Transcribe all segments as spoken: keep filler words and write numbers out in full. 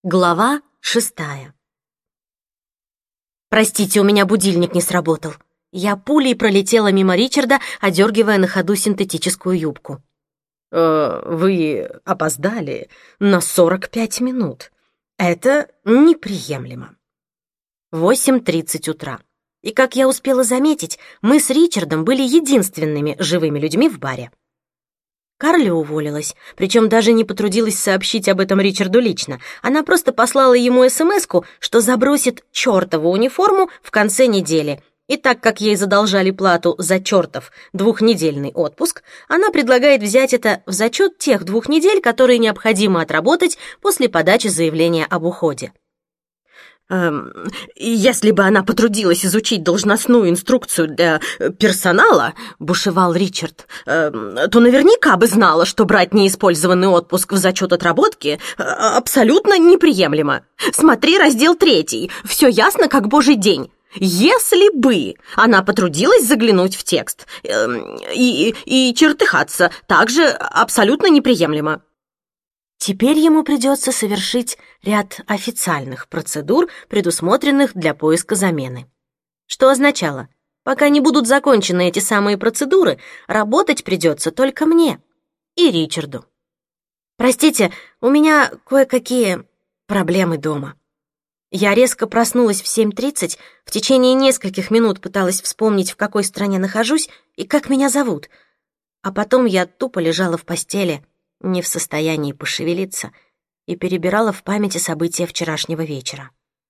Глава шестая. «Простите, у меня будильник не сработал». Я пулей пролетела мимо Ричарда, одергивая на ходу синтетическую юбку. «Э, «Вы опоздали на сорок пять минут. Это неприемлемо». восемь тридцать утра. И, как я успела заметить, мы с Ричардом были единственными живыми людьми в баре. Карли уволилась, причем даже не потрудилась сообщить об этом Ричарду лично. Она просто послала ему эс-эм-эску, что забросит чертову униформу в конце недели. И так как ей задолжали плату за чертов двухнедельный отпуск, она предлагает взять это в зачет тех двух недель, которые необходимо отработать после подачи заявления об уходе. Эм, «Если бы она потрудилась изучить должностную инструкцию для персонала, — бушевал Ричард, эм, — то наверняка бы знала, что брать неиспользованный отпуск в зачет отработки абсолютно неприемлемо. Смотри раздел третий, все ясно, как божий день. Если бы она потрудилась заглянуть в текст эм, и, и чертыхаться, также абсолютно неприемлемо». Теперь ему придется совершить ряд официальных процедур, предусмотренных для поиска замены. Что означало, пока не будут закончены эти самые процедуры, работать придется только мне и Ричарду. Простите, у меня кое-какие проблемы дома. Я резко проснулась в семь тридцать, в течение нескольких минут пыталась вспомнить, в какой стране нахожусь и как меня зовут, а потом я тупо лежала в постели, не в состоянии пошевелиться, и перебирала в памяти события вчерашнего вечера.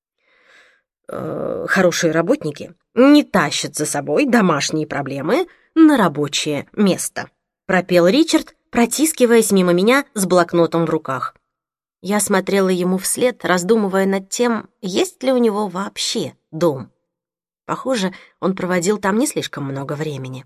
Э, «Хорошие работники не тащат за собой домашние проблемы на рабочее место», — пропел Ричард, протискиваясь мимо меня с блокнотом в руках. Я смотрела ему вслед, раздумывая над тем, есть ли у него вообще дом. Похоже, он проводил там не слишком много времени.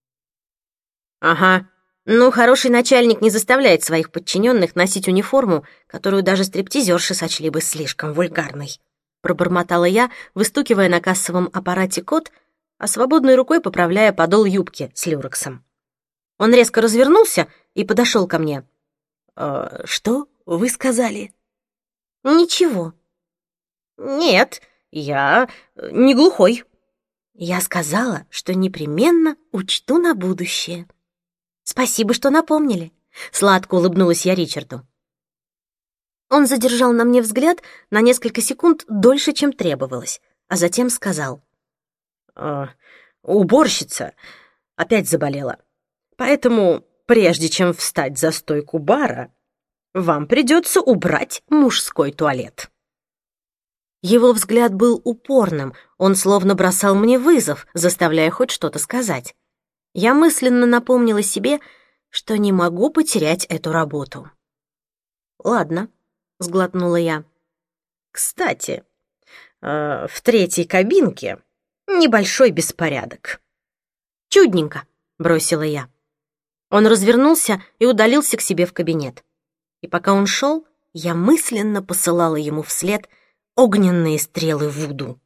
«Ага. Ну, хороший начальник не заставляет своих подчиненных носить униформу, которую даже стриптизерши сочли бы слишком вульгарной», — пробормотала я, выстукивая на кассовом аппарате код, а свободной рукой поправляя подол юбки с люрексом. Он резко развернулся и подошел ко мне. «Э, «Что вы сказали?» «Ничего». «Нет, я не глухой». «Я сказала, что непременно учту на будущее». «Спасибо, что напомнили», — сладко улыбнулась я Ричарду. Он задержал на мне взгляд на несколько секунд дольше, чем требовалось, а затем сказал. «Э, «Уборщица опять заболела, поэтому прежде чем встать за стойку бара, вам придется убрать мужской туалет». Его взгляд был упорным, он словно бросал мне вызов, заставляя хоть что-то сказать. Я мысленно напомнила себе, что не могу потерять эту работу. «Ладно», — сглотнула я. «Кстати, э, в третьей кабинке небольшой беспорядок». «Чудненько», — бросила я. Он развернулся и удалился к себе в кабинет. И пока он шел, я мысленно посылала ему вслед огненные стрелы Вуду.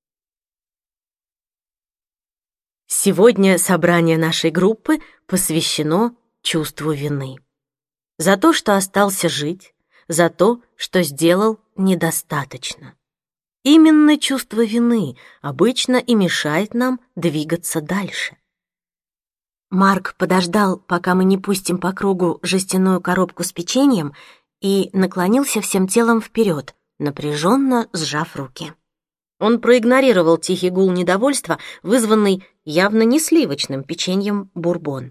Сегодня собрание нашей группы посвящено чувству вины. За то, что остался жить, за то, что сделал недостаточно. Именно чувство вины обычно и мешает нам двигаться дальше. Марк подождал, пока мы не пустим по кругу жестяную коробку с печеньем, и наклонился всем телом вперед, напряженно сжав руки. Он проигнорировал тихий гул недовольства, вызванный явно не сливочным печеньем бурбон.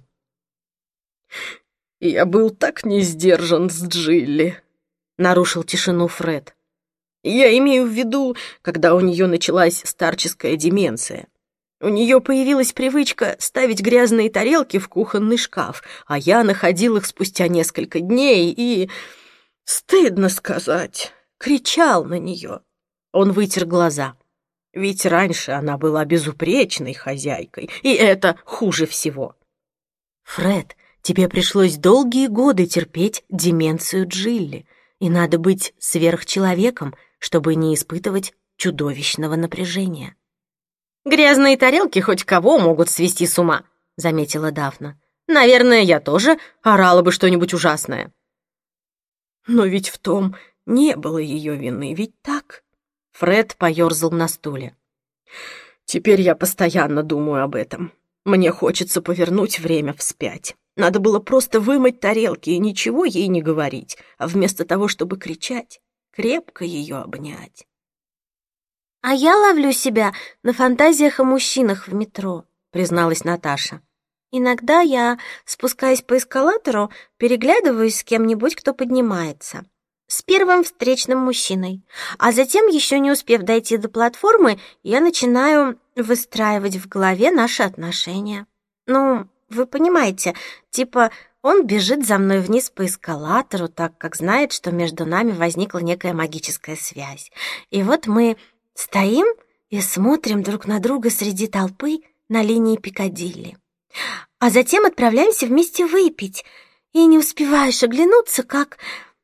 «Я был так не сдержан с Джилли», — нарушил тишину Фред. «Я имею в виду, когда у нее началась старческая деменция. У нее появилась привычка ставить грязные тарелки в кухонный шкаф, а я находил их спустя несколько дней и, стыдно сказать, кричал на нее». Он вытер глаза. «Ведь раньше она была безупречной хозяйкой, и это хуже всего». «Фред, тебе пришлось долгие годы терпеть деменцию Джилли, и надо быть сверхчеловеком, чтобы не испытывать чудовищного напряжения». «Грязные тарелки хоть кого могут свести с ума», — заметила Дафна. «Наверное, я тоже орала бы что-нибудь ужасное». «Но ведь в том Не было ее вины, ведь так? Фред поёрзал на стуле. Теперь я постоянно думаю об этом. Мне хочется повернуть время вспять. Надо было просто вымыть тарелки и ничего ей не говорить, а вместо того, чтобы кричать, крепко ее обнять. «А я ловлю себя на фантазиях о мужчинах в метро», — призналась Наташа. «Иногда я, спускаясь по эскалатору, переглядываюсь с кем-нибудь, кто поднимается. С первым встречным мужчиной. А затем, еще не успев дойти до платформы, я начинаю выстраивать в голове наши отношения. Ну, вы понимаете, типа он бежит за мной вниз по эскалатору, так как знает, что между нами возникла некая магическая связь. И вот мы стоим и смотрим друг на друга среди толпы на линии Пикадилли. А затем отправляемся вместе выпить, и не успеваешь оглянуться, как...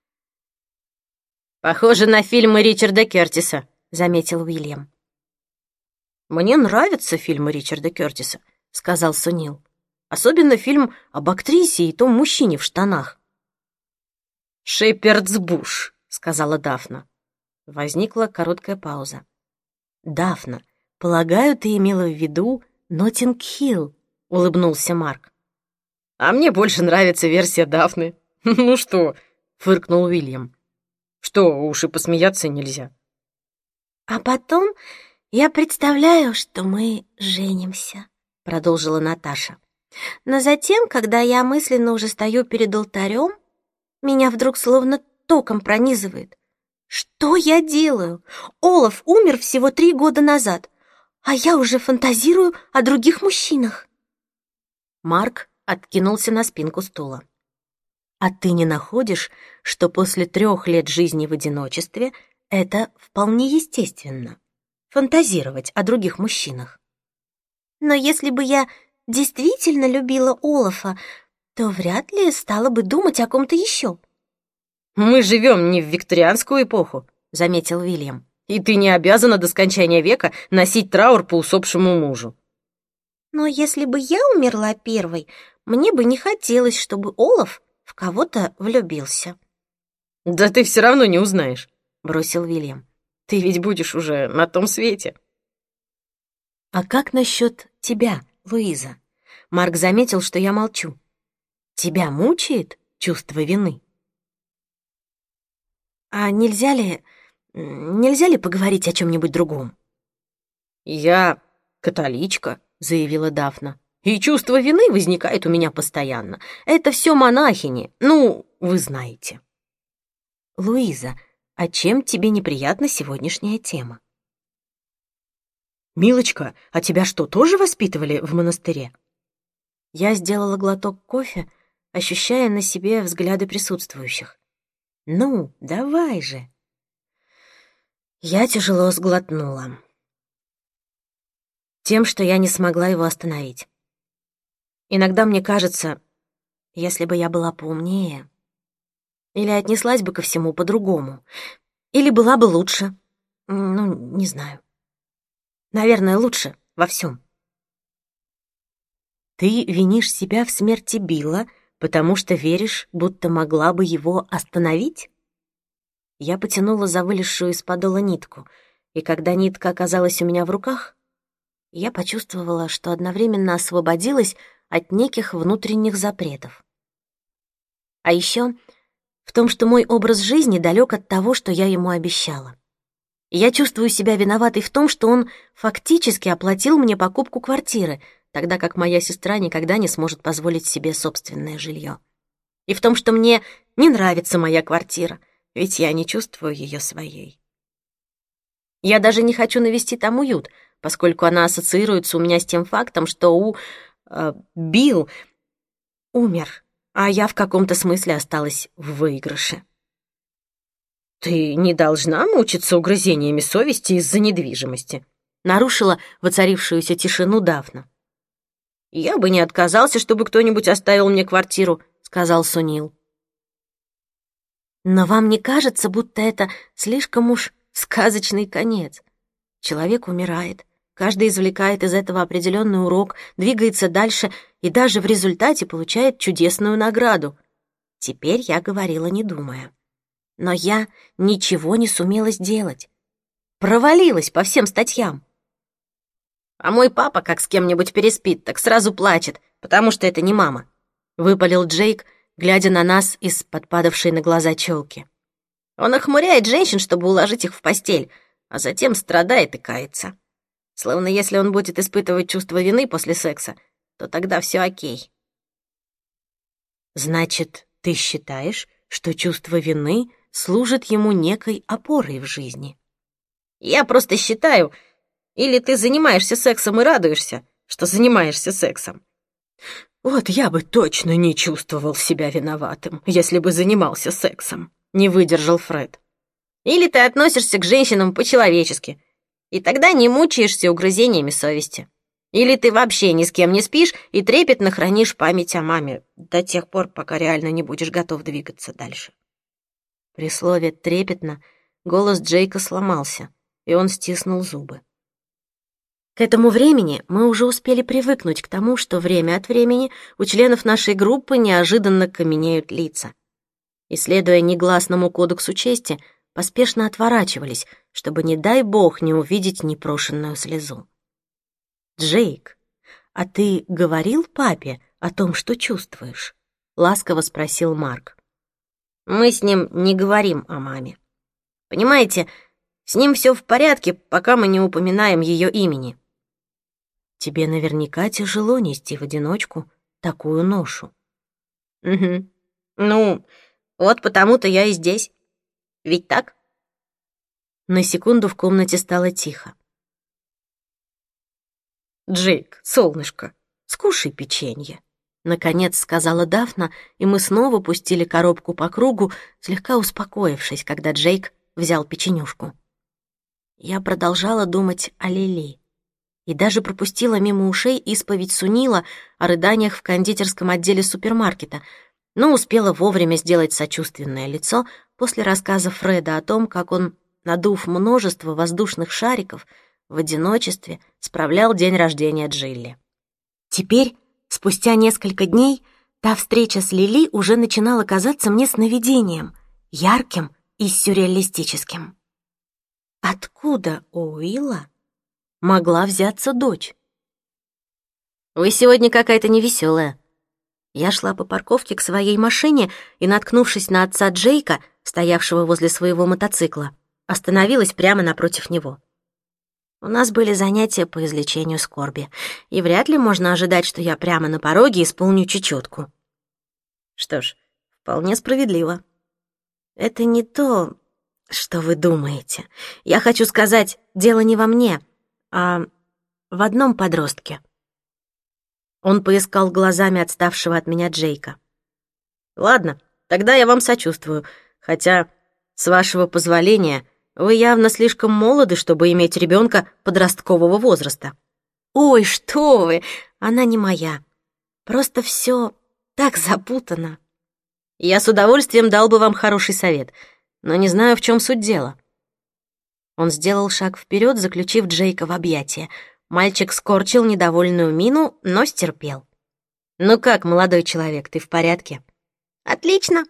«Похоже на фильмы Ричарда Кёртиса», — заметил Уильям. «Мне нравятся фильмы Ричарда Кёртиса», — сказал Сунил. «Особенно фильм об актрисе и том мужчине в штанах». «Шепердс Буш», — сказала Дафна. Возникла короткая пауза. «Дафна, полагаю, ты имела в виду Ноттинг-Хилл», — улыбнулся Марк. «А мне больше нравится версия Дафны». «Ну что?» — фыркнул Уильям. «Что, уж и посмеяться нельзя». «А потом я представляю, что мы женимся», — продолжила Наташа. «Но затем, когда я мысленно уже стою перед алтарем, меня вдруг словно током пронизывает. Что я делаю? Олаф умер всего три года назад, а я уже фантазирую о других мужчинах». Марк откинулся на спинку стула. «А ты не находишь, что после трех лет жизни в одиночестве это вполне естественно — фантазировать о других мужчинах?» «Но если бы я действительно любила Олафа, то вряд ли стала бы думать о ком-то еще». «Мы живем не в викторианскую эпоху», — заметил Уильям. «И ты не обязана до скончания века носить траур по усопшему мужу». «Но если бы я умерла первой, мне бы не хотелось, чтобы Олаф в кого-то влюбился». «Да ты все равно не узнаешь», — бросил Уильям. «Ты ведь будешь уже на том свете». «А как насчет тебя, Луиза?» Марк заметил, что я молчу. «Тебя мучает чувство вины?» «А нельзя ли... нельзя ли поговорить о чем-нибудь другом?» «Я католичка», — заявила Дафна. «И чувство вины возникает у меня постоянно. Это все монахини. Ну, вы знаете». «Луиза, а чем тебе неприятна сегодняшняя тема?» «Милочка, а тебя что, тоже воспитывали в монастыре?» Я сделала глоток кофе, ощущая на себе взгляды присутствующих. «Ну, давай же!» Я тяжело сглотнула. Тем, что я не смогла его остановить. Иногда мне кажется, если бы я была поумнее, или отнеслась бы ко всему по-другому, или была бы лучше, ну, не знаю. Наверное, лучше во всем. Ты винишь себя в смерти Билла, потому что веришь, будто могла бы его остановить? Я потянула за вылезшую из подола нитку, и когда нитка оказалась у меня в руках, я почувствовала, что одновременно освободилась от неких внутренних запретов. А еще в том, что мой образ жизни далек от того, что я ему обещала. Я чувствую себя виноватой в том, что он фактически оплатил мне покупку квартиры, тогда как моя сестра никогда не сможет позволить себе собственное жилье. И в том, что мне не нравится моя квартира, ведь я не чувствую ее своей. Я даже не хочу навести там уют, поскольку она ассоциируется у меня с тем фактом, что у э, Билл умер, а я в каком-то смысле осталась в выигрыше. «Ты не должна мучиться угрызениями совести из-за недвижимости», нарушила воцарившуюся тишину Дафна. «Я бы не отказался, чтобы кто-нибудь оставил мне квартиру», — сказал Сунил. «Но вам не кажется, будто это слишком уж сказочный конец? Человек умирает, каждый извлекает из этого определенный урок, двигается дальше и даже в результате получает чудесную награду». Теперь я говорила, не думая. Но я ничего не сумела сделать. Провалилась по всем статьям. А мой папа, как с кем-нибудь переспит, так сразу плачет, потому что это не мама. Выпалил Джейк, глядя на нас из-под падавшей на глаза челки. Он охмуряет женщин, чтобы уложить их в постель, а затем страдает и кается. Словно если он будет испытывать чувство вины после секса, то тогда все окей. Значит, ты считаешь, что чувство вины служит ему некой опорой в жизни? Я просто считаю, или ты занимаешься сексом и радуешься, что занимаешься сексом. Вот я бы точно не чувствовал себя виноватым, если бы занимался сексом, не выдержал Фред. Или ты относишься к женщинам по-человечески, и тогда не мучаешься угрызениями совести. Или ты вообще ни с кем не спишь и трепетно хранишь память о маме до тех пор, пока реально не будешь готов двигаться дальше. При слове «трепетно» голос Джейка сломался, и он стиснул зубы. К этому времени мы уже успели привыкнуть к тому, что время от времени у членов нашей группы неожиданно каменеют лица. И, следуя негласному кодексу чести, поспешно отворачивались, чтобы, не дай бог, не увидеть непрошенную слезу. «Джейк, а ты говорил папе о том, что чувствуешь?» — ласково спросил Марк. «Мы с ним не говорим о маме. Понимаете, с ним все в порядке, пока мы не упоминаем ее имени». «Тебе наверняка тяжело нести в одиночку такую ношу». «Угу. Ну, вот потому-то я и здесь. Ведь так?» На секунду в комнате стало тихо. «Джейк, солнышко, скушай печенье», — наконец сказала Дафна, и мы снова пустили коробку по кругу, слегка успокоившись, когда Джейк взял печенюшку. Я продолжала думать о Лили и даже пропустила мимо ушей исповедь Сунила о рыданиях в кондитерском отделе супермаркета, но успела вовремя сделать сочувственное лицо после рассказа Фреда о том, как он, надув множество воздушных шариков, в одиночестве справлял день рождения Джилли. Теперь, спустя несколько дней, та встреча с Лили уже начинала казаться мне сновидением, ярким и сюрреалистическим. Откуда у Уилла могла взяться дочь? «Вы сегодня какая-то невеселая». Я шла по парковке к своей машине и, наткнувшись на отца Джейка, стоявшего возле своего мотоцикла, остановилась прямо напротив него. У нас были занятия по излечению скорби, и вряд ли можно ожидать, что я прямо на пороге исполню чечетку. Что ж, вполне справедливо. Это не то, что вы думаете. Я хочу сказать, дело не во мне, а в одном подростке. Он поискал глазами отставшего от меня Джейка. Ладно, тогда я вам сочувствую, хотя, с вашего позволения, вы явно слишком молоды, чтобы иметь ребенка подросткового возраста. Ой, что вы, она не моя. Просто все так запутано. Я с удовольствием дал бы вам хороший совет, но не знаю, в чем суть дела. Он сделал шаг вперед, заключив Джейка в объятия. Мальчик скорчил недовольную мину, но стерпел. «Ну как, молодой человек, ты в порядке?» «Отлично».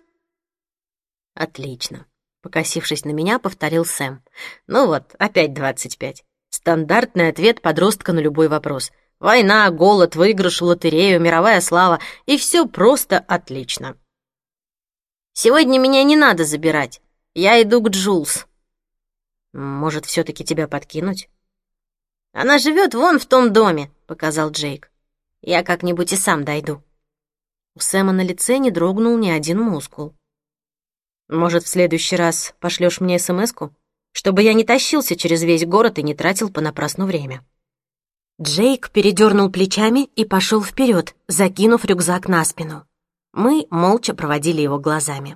«Отлично», — покосившись на меня, повторил Сэм. «Ну вот, опять двадцать пять. Стандартный ответ подростка на любой вопрос. Война, голод, выигрыш в лотерею, мировая слава, и все просто отлично». «Сегодня меня не надо забирать. Я иду к Джулс». «Может, все-таки тебя подкинуть?» «Она живет вон в том доме», — показал Джейк. «Я как-нибудь и сам дойду». У Сэма на лице не дрогнул ни один мускул. «Может, в следующий раз пошлешь мне смс-ку, чтобы я не тащился через весь город и не тратил понапрасну время?» Джейк передернул плечами и пошел вперед, закинув рюкзак на спину. Мы молча проводили его глазами.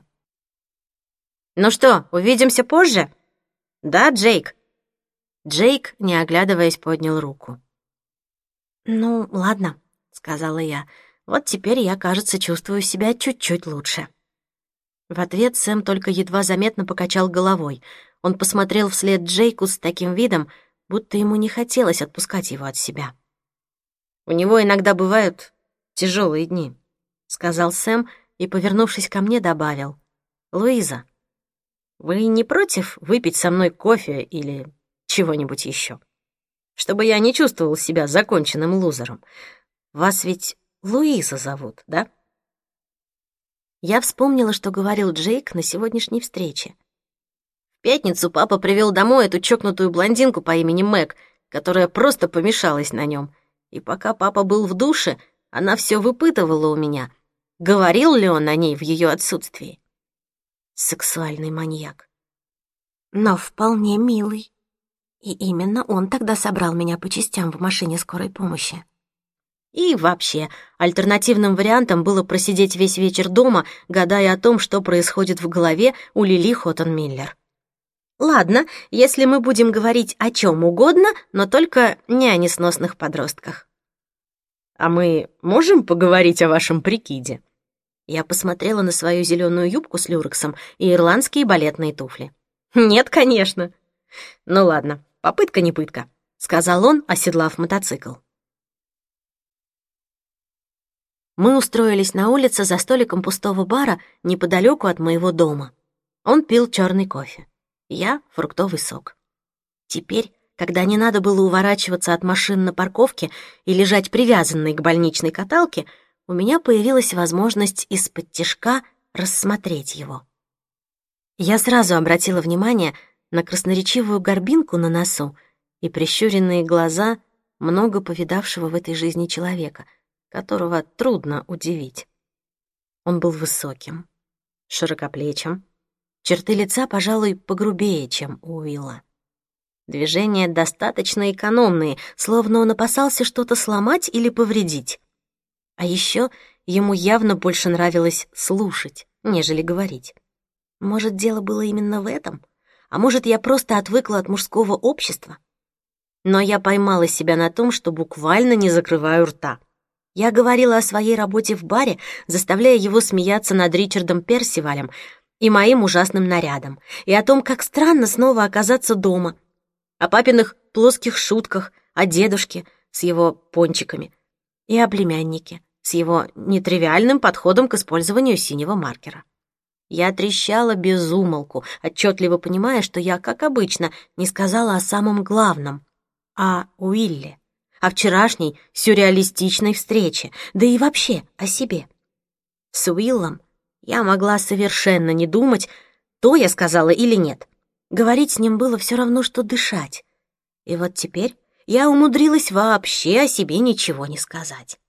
«Ну что, увидимся позже?» «Да, Джейк?» Джейк, не оглядываясь, поднял руку. «Ну, ладно», — сказала я. «Вот теперь я, кажется, чувствую себя чуть-чуть лучше». В ответ Сэм только едва заметно покачал головой. Он посмотрел вслед Джейку с таким видом, будто ему не хотелось отпускать его от себя. «У него иногда бывают тяжелые дни», — сказал Сэм и, повернувшись ко мне, добавил. «Луиза, Вы не против выпить со мной кофе или чего-нибудь еще? Чтобы я не чувствовал себя законченным лузером. Вас ведь Луиза зовут, да?» Я вспомнила, что говорил Джейк на сегодняшней встрече. В пятницу папа привел домой эту чокнутую блондинку по имени Мэг, которая просто помешалась на нем. И пока папа был в душе, она все выпытывала у меня, говорил ли он о ней в ее отсутствии. Сексуальный маньяк. Но вполне милый. И именно он тогда собрал меня по частям в машине скорой помощи. И вообще, альтернативным вариантом было просидеть весь вечер дома, гадая о том, что происходит в голове у Лили Хоттон-Миллер. Ладно, если мы будем говорить о чем угодно, но только не о несносных подростках. А мы можем поговорить о вашем прикиде? Я посмотрела на свою зеленую юбку с люрексом и ирландские балетные туфли. Нет, конечно. Ну ладно, попытка не пытка, сказал он, оседлав мотоцикл. Мы устроились на улице за столиком пустого бара неподалеку от моего дома. Он пил черный кофе. Я — фруктовый сок. Теперь, когда не надо было уворачиваться от машин на парковке и лежать привязанной к больничной каталке, у меня появилась возможность из-под тишка рассмотреть его. Я сразу обратила внимание на красноречивую горбинку на носу и прищуренные глаза много повидавшего в этой жизни человека, которого трудно удивить. Он был высоким, широкоплечим, черты лица, пожалуй, погрубее, чем у Уилла. Движения достаточно экономные, словно он опасался что-то сломать или повредить. А еще ему явно больше нравилось слушать, нежели говорить. Может, дело было именно в этом? А может, я просто отвыкла от мужского общества? Но я поймала себя на том, что буквально не закрываю рта. Я говорила о своей работе в баре, заставляя его смеяться над Ричардом Персивалем и моим ужасным нарядом, и о том, как странно снова оказаться дома, о папиных плоских шутках, о дедушке с его пончиками и о племяннике с его нетривиальным подходом к использованию синего маркера. Я трещала без умолку, отчетливо понимая, что я, как обычно, не сказала о самом главном — о Уилле, о вчерашней сюрреалистичной встрече, да и вообще о себе. С Уиллом я могла совершенно не думать, то я сказала или нет. Говорить с ним было все равно, что дышать. И вот теперь я умудрилась вообще о себе ничего не сказать.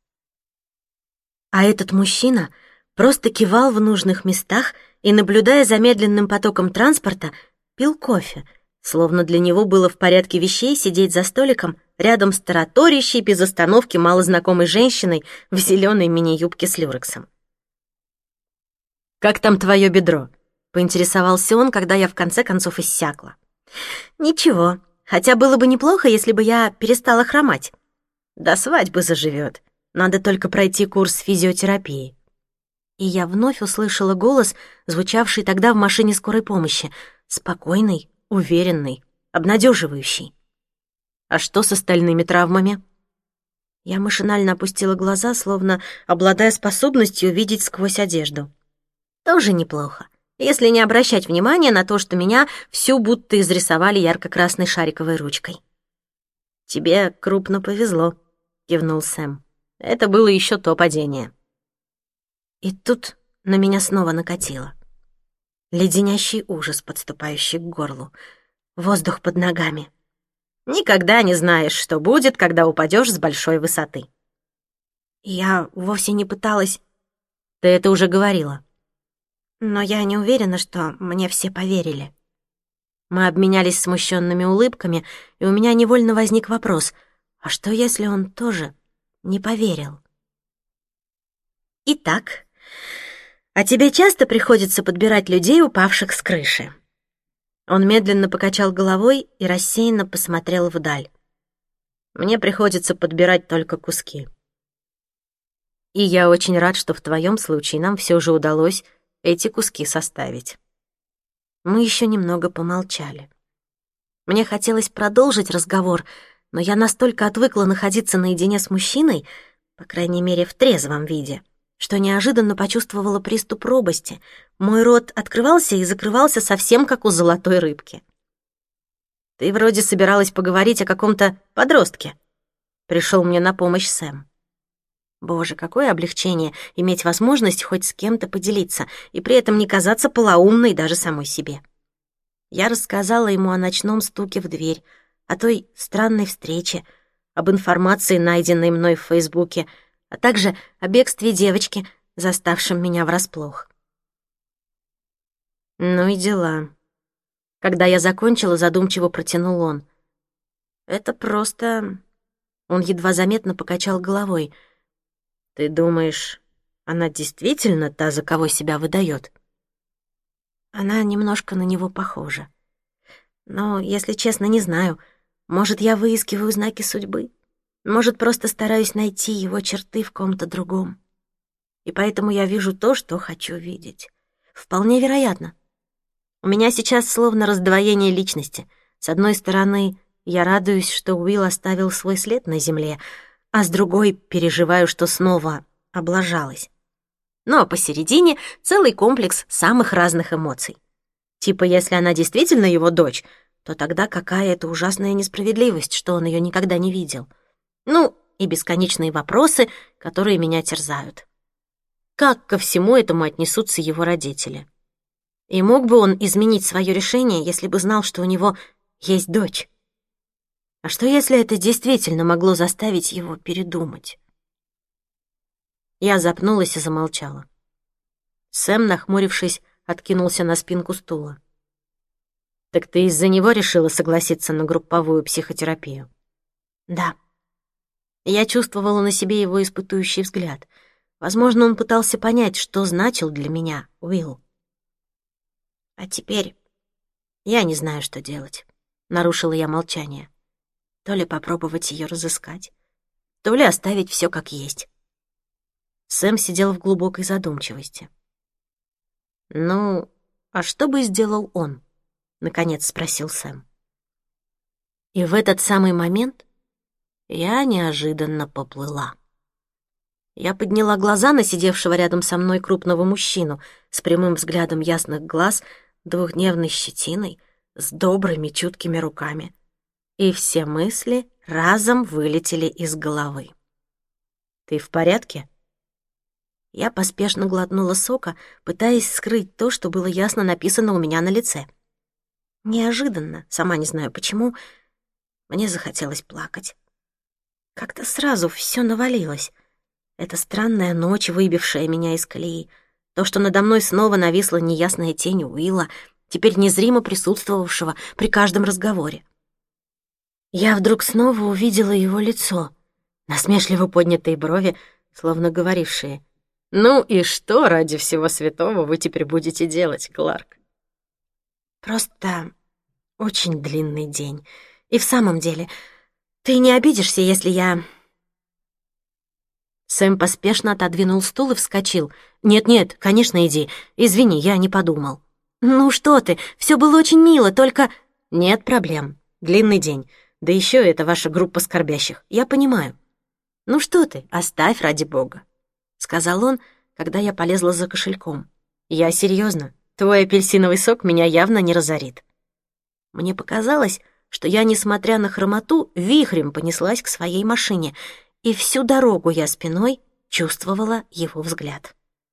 А этот мужчина просто кивал в нужных местах и, наблюдая за медленным потоком транспорта, пил кофе, словно для него было в порядке вещей сидеть за столиком рядом с тараторящей без остановки малознакомой женщиной в зеленой мини-юбке с люрексом. «Как там твое бедро?» — поинтересовался он, когда я в конце концов иссякла. «Ничего, хотя было бы неплохо, если бы я перестала хромать. До свадьбы заживет. Надо только пройти курс физиотерапии». И я вновь услышала голос, звучавший тогда в машине скорой помощи, спокойный, уверенный, обнадеживающий. «А что с остальными травмами?» Я машинально опустила глаза, словно обладая способностью видеть сквозь одежду. Тоже неплохо, если не обращать внимания на то, что меня всю будто изрисовали ярко-красной шариковой ручкой. «Тебе крупно повезло», — кивнул Сэм. «Это было еще то падение». И тут на меня снова накатило. Леденящий ужас, подступающий к горлу. Воздух под ногами. Никогда не знаешь, что будет, когда упадешь с большой высоты. Я вовсе не пыталась... Ты это уже говорила. Но я не уверена, что мне все поверили. Мы обменялись смущенными улыбками, и у меня невольно возник вопрос, а что, если он тоже не поверил? Итак, а тебе часто приходится подбирать людей, упавших с крыши? Он медленно покачал головой и рассеянно посмотрел вдаль. Мне приходится подбирать только куски. И я очень рад, что в твоем случае нам все же удалось эти куски составить. Мы еще немного помолчали. Мне хотелось продолжить разговор, но я настолько отвыкла находиться наедине с мужчиной, по крайней мере, в трезвом виде, что неожиданно почувствовала приступ робости. Мой рот открывался и закрывался совсем как у золотой рыбки. «Ты вроде собиралась поговорить о каком-то подростке», — пришел мне на помощь Сэм. Боже, какое облегчение иметь возможность хоть с кем-то поделиться и при этом не казаться полоумной даже самой себе. Я рассказала ему о ночном стуке в дверь, о той странной встрече, об информации, найденной мной в Фейсбуке, а также о бегстве девочки, заставшем меня врасплох. Ну и дела. Когда я закончила, задумчиво протянул он. Это просто... Он едва заметно покачал головой. Ты думаешь, она действительно та, за кого себя выдает? Она немножко на него похожа. Но, если честно, не знаю. Может, я выискиваю знаки судьбы? Может, просто стараюсь найти его черты в ком-то другом. И поэтому я вижу то, что хочу видеть. Вполне вероятно. У меня сейчас словно раздвоение личности. С одной стороны, я радуюсь, что Уилл оставил свой след на земле, а с другой переживаю, что снова облажалась. Ну а посередине целый комплекс самых разных эмоций. Типа, если она действительно его дочь, то тогда какая это ужасная несправедливость, что он ее никогда не видел. Ну, и бесконечные вопросы, которые меня терзают. Как ко всему этому отнесутся его родители? И мог бы он изменить свое решение, если бы знал, что у него есть дочь? А что, если это действительно могло заставить его передумать? Я запнулась и замолчала. Сэм, нахмурившись, откинулся на спинку стула. «Так ты из-за него решила согласиться на групповую психотерапию?» «Да». Я чувствовала на себе его испытующий взгляд. Возможно, он пытался понять, что значил для меня Уилл. «А теперь я не знаю, что делать», — нарушила я молчание. То ли попробовать ее разыскать, то ли оставить все как есть. Сэм сидел в глубокой задумчивости. «Ну, а что бы сделал он?» — наконец спросил Сэм. И в этот самый момент я неожиданно поплыла. Я подняла глаза на сидевшего рядом со мной крупного мужчину с прямым взглядом ясных глаз, двухдневной щетиной, с добрыми чуткими руками. И все мысли разом вылетели из головы. «Ты в порядке?» Я поспешно глотнула сока, пытаясь скрыть то, что было ясно написано у меня на лице. Неожиданно, сама не знаю почему, мне захотелось плакать. Как-то сразу все навалилось. Эта странная ночь, выбившая меня из колеи, то, что надо мной снова нависла неясная тень Уилла, теперь незримо присутствовавшего при каждом разговоре. Я вдруг снова увидела его лицо, насмешливо поднятые брови, словно говорившие: «Ну и что ради всего святого вы теперь будете делать, Кларк?» Просто очень длинный день. И в самом деле, ты не обидишься, если я... Сэм поспешно отодвинул стул и вскочил. «Нет-нет, конечно, иди. Извини, я не подумал». «Ну что ты, все было очень мило, только...» «Нет проблем. Длинный день. Да еще это ваша группа скорбящих. Я понимаю». «Ну что ты, оставь ради бога», — сказал он, когда я полезла за кошельком. «Я серьезно. Твой апельсиновый сок меня явно не разорит». Мне показалось, что я, несмотря на хромоту, вихрем понеслась к своей машине, и всю дорогу я спиной чувствовала его взгляд.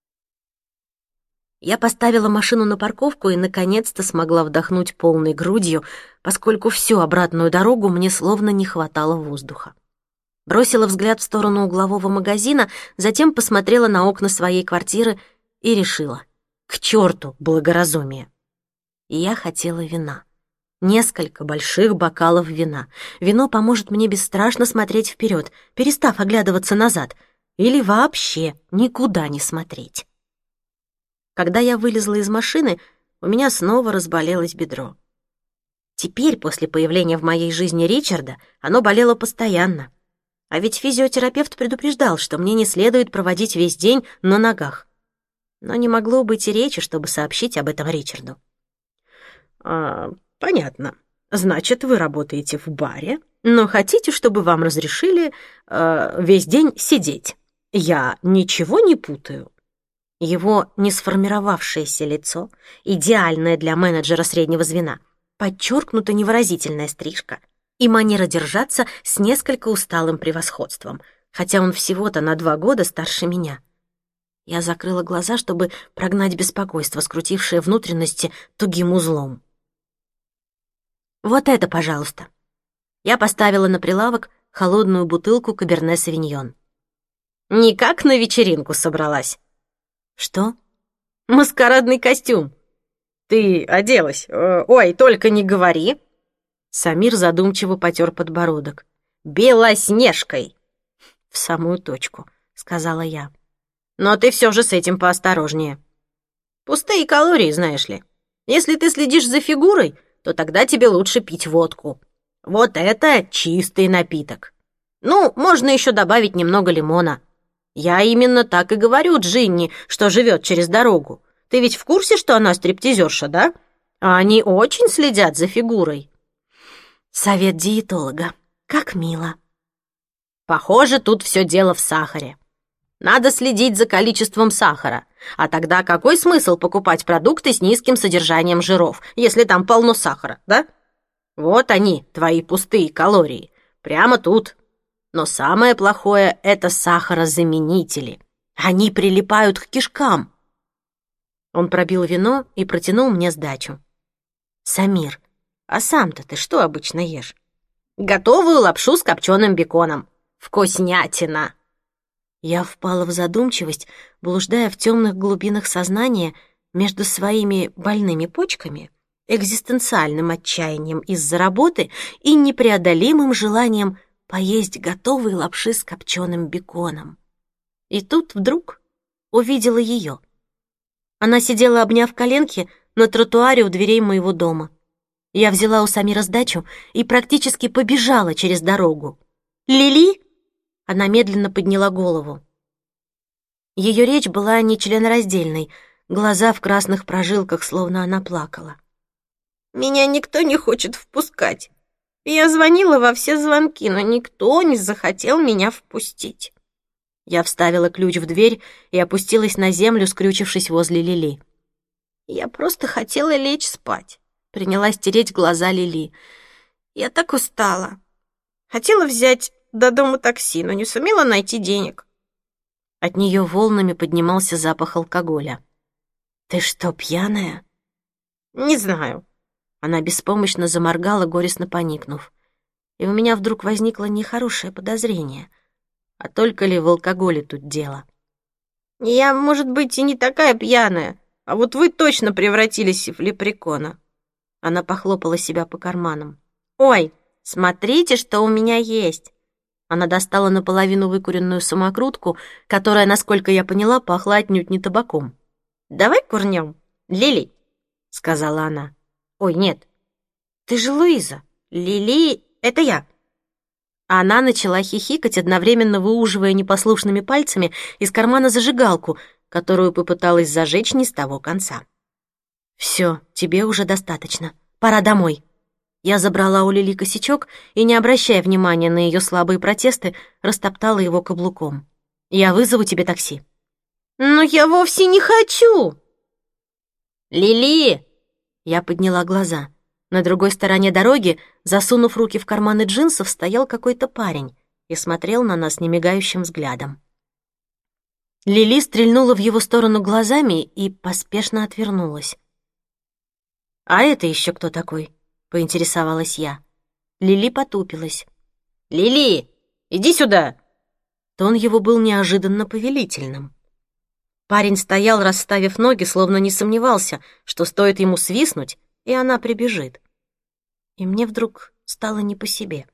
Я поставила машину на парковку и, наконец-то, смогла вдохнуть полной грудью, поскольку всю обратную дорогу мне словно не хватало воздуха. Бросила взгляд в сторону углового магазина, затем посмотрела на окна своей квартиры и решила: к черту благоразумие. И я хотела вина. Несколько больших бокалов вина. Вино поможет мне бесстрашно смотреть вперед, перестав оглядываться назад, или вообще никуда не смотреть. Когда я вылезла из машины, у меня снова разболелось бедро. Теперь, после появления в моей жизни Ричарда, оно болело постоянно. А ведь физиотерапевт предупреждал, что мне не следует проводить весь день на ногах. Но не могло быть и речи, чтобы сообщить об этом Ричарду. «А, понятно. Значит, вы работаете в баре, но хотите, чтобы вам разрешили э, весь день сидеть. Я ничего не путаю. Его несформировавшееся лицо, идеальное для менеджера среднего звена, подчеркнута невыразительная стрижка и манера держаться с несколько усталым превосходством, хотя он всего-то на два года старше меня. Я закрыла глаза, чтобы прогнать беспокойство, скрутившее внутренности тугим узлом. «Вот это, пожалуйста». Я поставила на прилавок холодную бутылку Каберне Савиньон. «Никак на вечеринку собралась». «Что?» «Маскарадный костюм. Ты оделась. Ой, только не говори». Самир задумчиво потер подбородок. «Белоснежкой». «В самую точку», — сказала я. «Но ты все же с этим поосторожнее. Пустые калории, знаешь ли. Если ты следишь за фигурой, то тогда тебе лучше пить водку. Вот это чистый напиток. Ну, можно еще добавить немного лимона. Я именно так и говорю Джинни, что живет через дорогу. Ты ведь в курсе, что она стриптизерша, да? А они очень следят за фигурой». Совет диетолога. Как мило. Похоже, тут все дело в сахаре. Надо следить за количеством сахара. А тогда какой смысл покупать продукты с низким содержанием жиров, если там полно сахара, да? Вот они, твои пустые калории. Прямо тут. Но самое плохое — это сахарозаменители. Они прилипают к кишкам. Он пробил вино и протянул мне сдачу. «Самир, а сам-то ты что обычно ешь?» «Готовую лапшу с копченым беконом. Вкуснятина!» Я впала в задумчивость, блуждая в темных глубинах сознания между своими больными почками, экзистенциальным отчаянием из-за работы и непреодолимым желанием поесть готовые лапши с копченым беконом. И тут вдруг увидела ее. Она сидела, обняв коленки, на тротуаре у дверей моего дома. Я взяла у Самира сдачу и практически побежала через дорогу. «Лили?» Она медленно подняла голову. Ее речь была нечленораздельной, глаза в красных прожилках, словно она плакала. «Меня никто не хочет впускать. Я звонила во все звонки, но никто не захотел меня впустить». Я вставила ключ в дверь и опустилась на землю, скрючившись возле Лили. «Я просто хотела лечь спать», — принялась тереть глаза Лили. «Я так устала. Хотела взять до дома такси, но не сумела найти денег». От нее волнами поднимался запах алкоголя. «Ты что, пьяная?» «Не знаю». Она беспомощно заморгала, горестно поникнув. И у меня вдруг возникло нехорошее подозрение. А только ли в алкоголе тут дело? «Я, может быть, и не такая пьяная, а вот вы точно превратились в лепрекона». Она похлопала себя по карманам. «Ой, смотрите, что у меня есть». Она достала наполовину выкуренную самокрутку, которая, насколько я поняла, пахла отнюдь не табаком. «Давай курнем, Лили», — сказала она. «Ой, нет, ты же Луиза. Лили — это я». Она начала хихикать, одновременно выуживая непослушными пальцами из кармана зажигалку, которую попыталась зажечь не с того конца. «Все, тебе уже достаточно. Пора домой». Я забрала у Лили косячок и, не обращая внимания на ее слабые протесты, растоптала его каблуком. «Я вызову тебе такси». «Но я вовсе не хочу!» «Лили!» Я подняла глаза. На другой стороне дороги, засунув руки в карманы джинсов, стоял какой-то парень и смотрел на нас немигающим взглядом. Лили стрельнула в его сторону глазами и поспешно отвернулась. «А это еще кто такой?» — поинтересовалась я. Лили потупилась. «Лили, иди сюда!» Тон его был неожиданно повелительным. Парень стоял, расставив ноги, словно не сомневался, что стоит ему свистнуть, и она прибежит. И мне вдруг стало не по себе.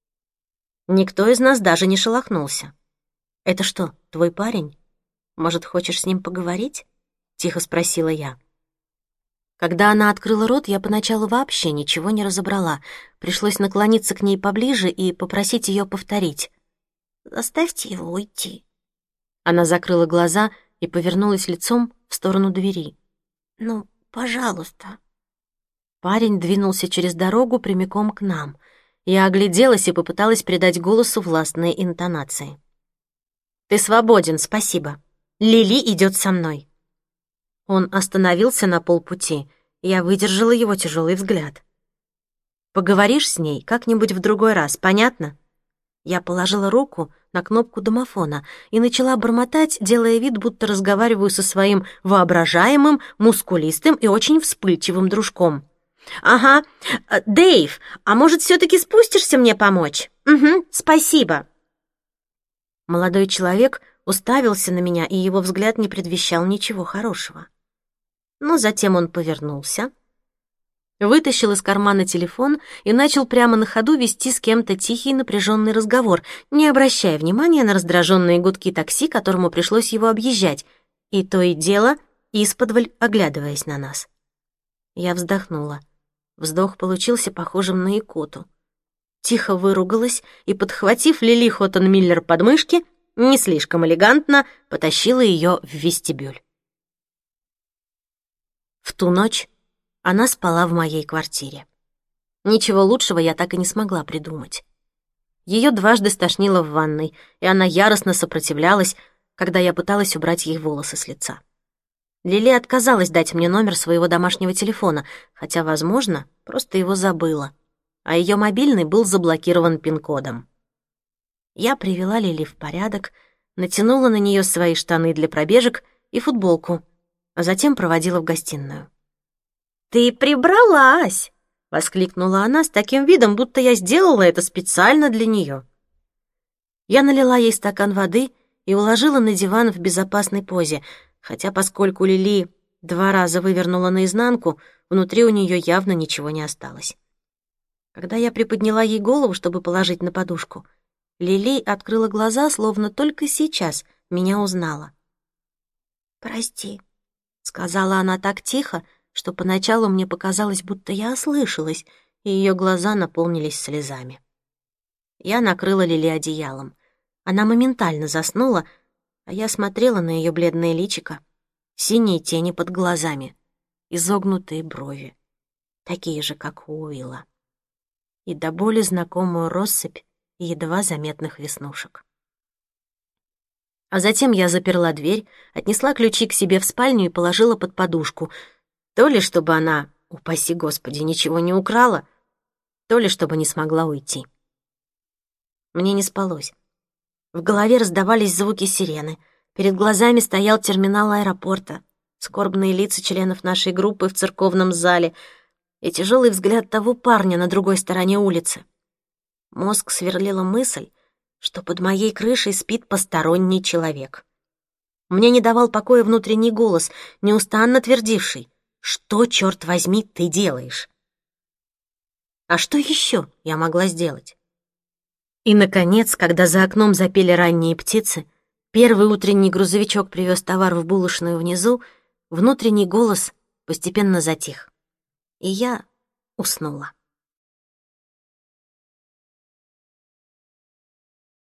Никто из нас даже не шелохнулся. «Это что, твой парень? Может, хочешь с ним поговорить?» — тихо спросила я. Когда она открыла рот, я поначалу вообще ничего не разобрала. Пришлось наклониться к ней поближе и попросить ее повторить. «Заставьте его уйти». Она закрыла глаза и повернулась лицом в сторону двери. «Ну, пожалуйста». Парень двинулся через дорогу прямиком к нам. Я огляделась и попыталась придать голосу властные интонации. «Ты свободен, спасибо. Лили идет со мной». Он остановился на полпути. Я выдержала его тяжелый взгляд. «Поговоришь с ней как-нибудь в другой раз, понятно?» Я положила руку на кнопку домофона и начала бормотать, делая вид, будто разговариваю со своим воображаемым, мускулистым и очень вспыльчивым дружком. «Ага, Дэйв, а может, все-таки спустишься мне помочь? Угу, спасибо». Молодой человек уставился на меня, и его взгляд не предвещал ничего хорошего. Но затем он повернулся, вытащил из кармана телефон и начал прямо на ходу вести с кем-то тихий напряженный разговор, не обращая внимания на раздраженные гудки такси, которому пришлось его объезжать, и то и дело исподволь оглядываясь на нас. Я вздохнула. Вздох получился похожим на икоту. Тихо выругалась и, подхватив Лили Хоттон-Миллер под мышки, не слишком элегантно потащила ее в вестибюль. В ту ночь она спала в моей квартире. Ничего лучшего я так и не смогла придумать. Ее дважды стошнило в ванной, и она яростно сопротивлялась, когда я пыталась убрать ей волосы с лица. Лили отказалась дать мне номер своего домашнего телефона, хотя, возможно, просто его забыла, а ее мобильный был заблокирован пин-кодом. Я привела Лили в порядок, натянула на нее свои штаны для пробежек и футболку, а затем проводила в гостиную. «Ты прибралась!» — воскликнула она с таким видом, будто я сделала это специально для нее. Я налила ей стакан воды и уложила на диван в безопасной позе, хотя поскольку Лили два раза вывернула наизнанку, внутри у нее явно ничего не осталось. Когда я приподняла ей голову, чтобы положить на подушку, Лили открыла глаза, словно только сейчас меня узнала. «Прости», — сказала она так тихо, что поначалу мне показалось, будто я ослышалась, и ее глаза наполнились слезами. Я накрыла Лили одеялом. Она моментально заснула, а я смотрела на ее бледное личико, синие тени под глазами, изогнутые брови, такие же, как у Уилла, и до боли знакомую россыпь едва заметных веснушек. А затем я заперла дверь, отнесла ключи к себе в спальню и положила под подушку, то ли чтобы она, упаси Господи, ничего не украла, то ли чтобы не смогла уйти. Мне не спалось. В голове раздавались звуки сирены, перед глазами стоял терминал аэропорта, скорбные лица членов нашей группы в церковном зале и тяжелый взгляд того парня на другой стороне улицы. Мозг сверлила мысль, что под моей крышей спит посторонний человек. Мне не давал покоя внутренний голос, неустанно твердивший: «Что, черт возьми, ты делаешь?» А что еще я могла сделать? И, наконец, когда за окном запели ранние птицы, первый утренний грузовичок привез товар в булочную внизу, внутренний голос постепенно затих, и я уснула.